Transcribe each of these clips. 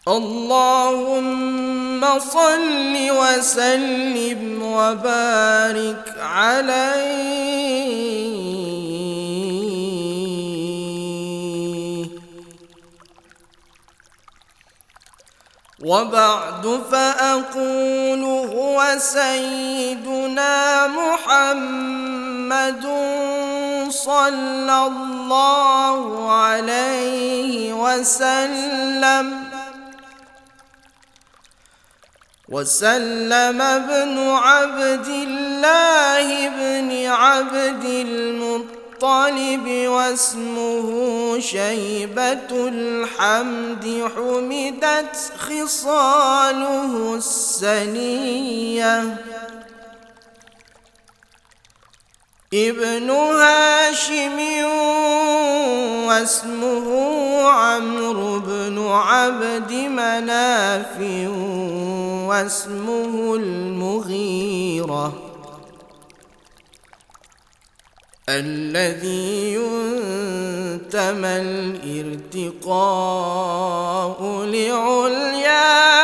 اللهم صل وسلم وبارك عليه. وبعد فأقول هو سيدنا محمد صلى الله عليه وسلم ابن عبد الله بن عبد المطلب واسمه شيبة الحمد حمدت خصاله السنية ابن هاشم واسمه عمرو بن عبد مناف واسمه المغيرة الذي ينتمى الارتقاء لعليا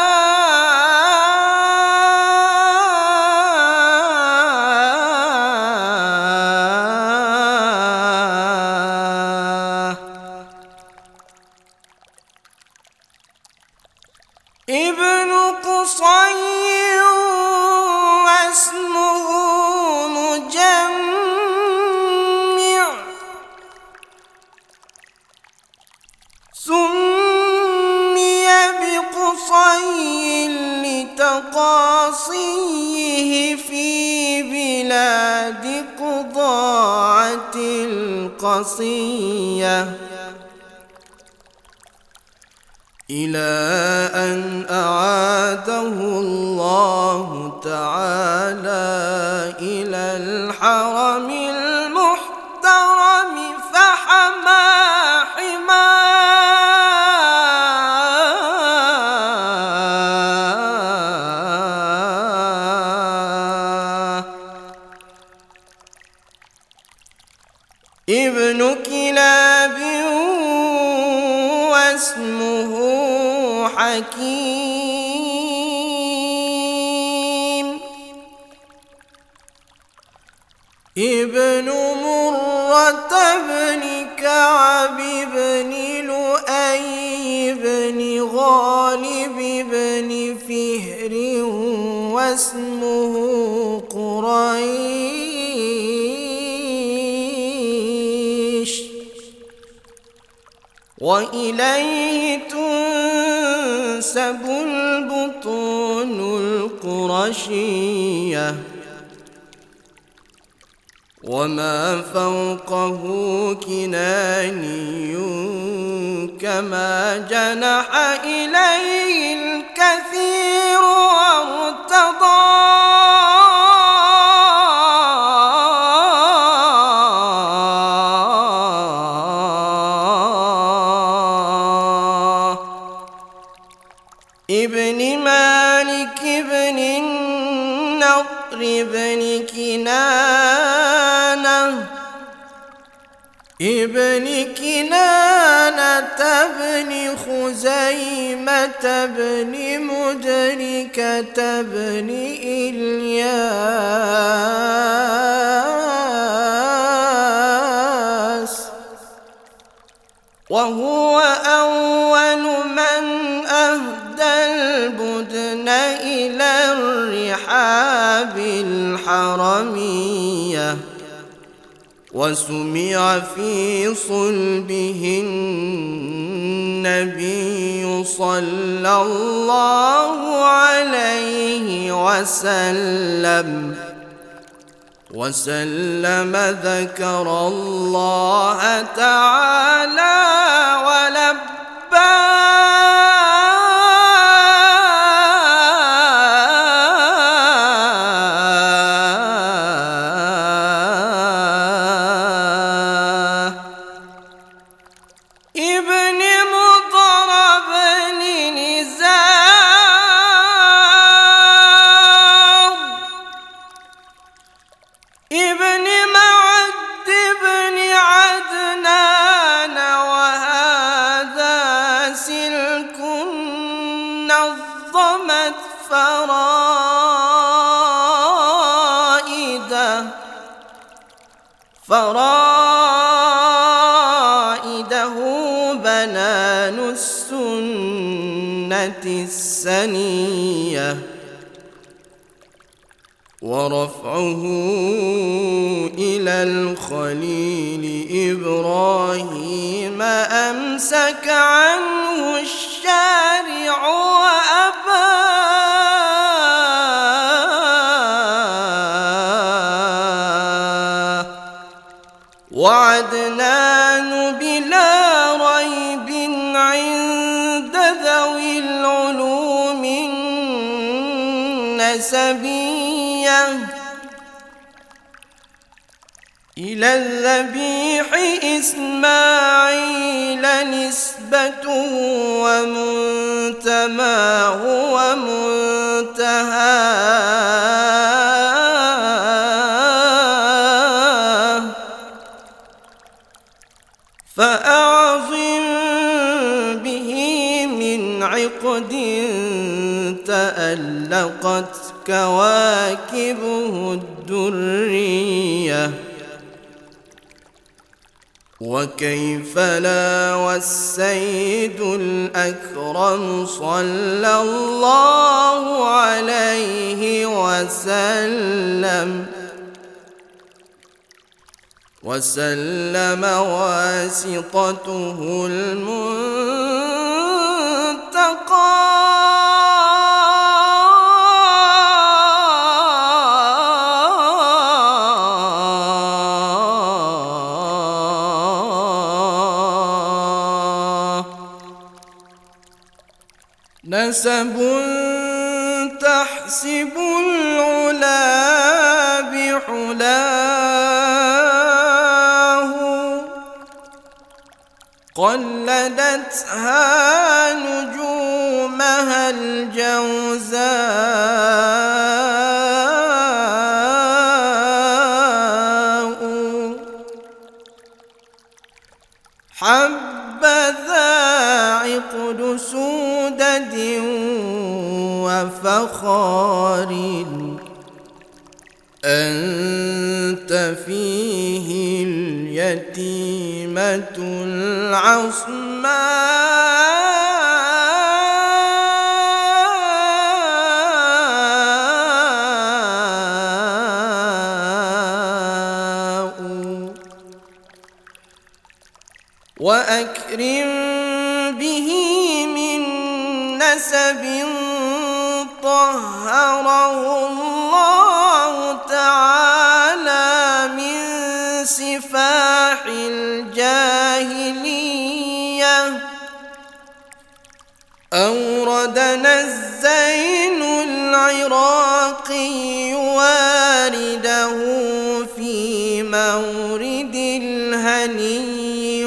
ابن قصي واسمه مجمع سمي بقصي لتقاصيه في بلاد قضاعة القصية إلى أن أعاده الله تعالى إلى الحرم المحترم فحمى حماه. ابن كلاب واسمه حكيم ابن مرة بن كعب بن لؤي بن غالب بن فهر واسمه قريش وإليه تنسب البطون القرشية وما فوقه كناني كما جنح إليه الكثير وارتضى. ابن مالك بن النضر بن كنانة ابن كنانة بن خزيمة بن مدركة بن إلياس وهو أول من أهدى البدن إلى الرحاب الحرمية وسمع في صلبه النبي صلى الله عليه وسلم ذكر الله تعالى ولبى ابن مضرب نزار ابن معد بن عدنان وهذا سلك فرائده بنان السنة السنية ورفعه إلى الخليل إبراهيم أمسك عنه الشارع وأبى وعدنان بلا ريب عند ذوي العلوم النسبية إلى الذبيح إسماعيل نسبته ومنتماه ومنتهاه فأعظم به من عقد تألقت كواكبه الدرية وكيف لا والسيد الأكرم صلى الله عليه وسلم واسطته المنتقى نسب تحسب العلا بحلاه قلدتها نجومها الجوزاء حبذا عقد سودد وفخار أنت فيه اليتيمة العصماء وأكرم به من نسب طهره الله تعالى من سفاح الجاهلية أوردنا الزين العراقي وارده في مورد الهني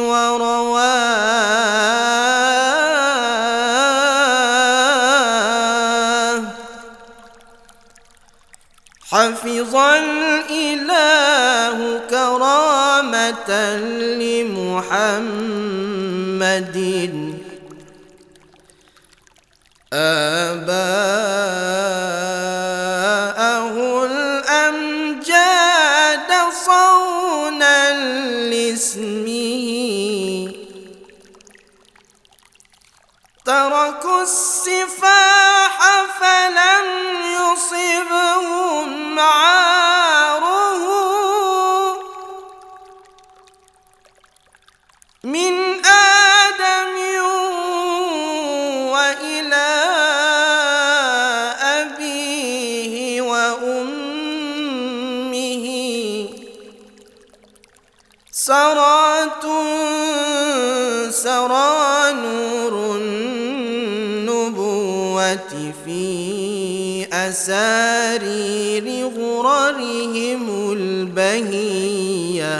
ورواه حفظ الإله كرامة لمحمد آباءه الأمجاد صونا لاسمه تركوا السفاح فلم يصبهم عاره من آدم وإلى أبيه وأمه سرى نور النبوة في أسارير غررهم البهية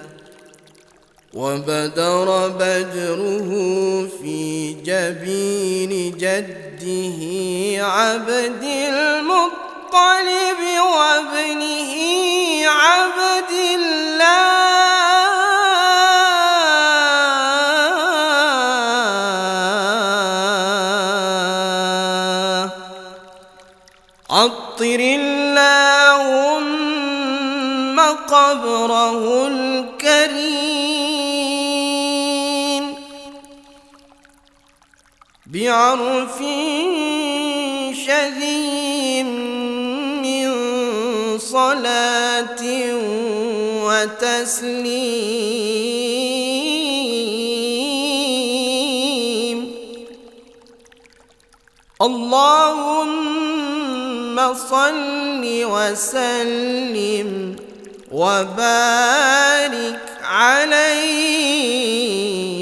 وبدر بدره في جبين جده عبد المطلب وابنه عبد الله عطر اللهم قبره الكريم بعرف شديد من صلاة وتسليم. اللهم صل وسلم وبارك عليه